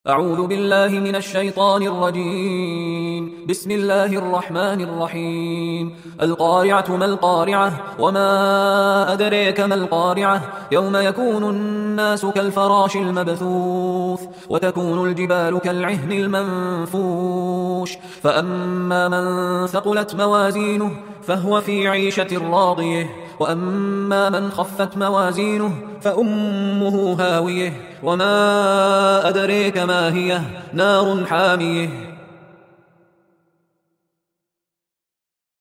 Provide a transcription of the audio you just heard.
أعوذ بالله من الشيطان الرجيم. بسم الله الرحمن الرحيم. القارعة ما القارعة وما أدريك ما القارعة يوم يكون الناس كالفراش المبثوث وتكون الجبال كالعهن المنفوش فأما من ثقلت موازينه فهو في عيشة راضية وأما من خفت موازينه فأمه هاوية وما أدريك ما هي نار حامية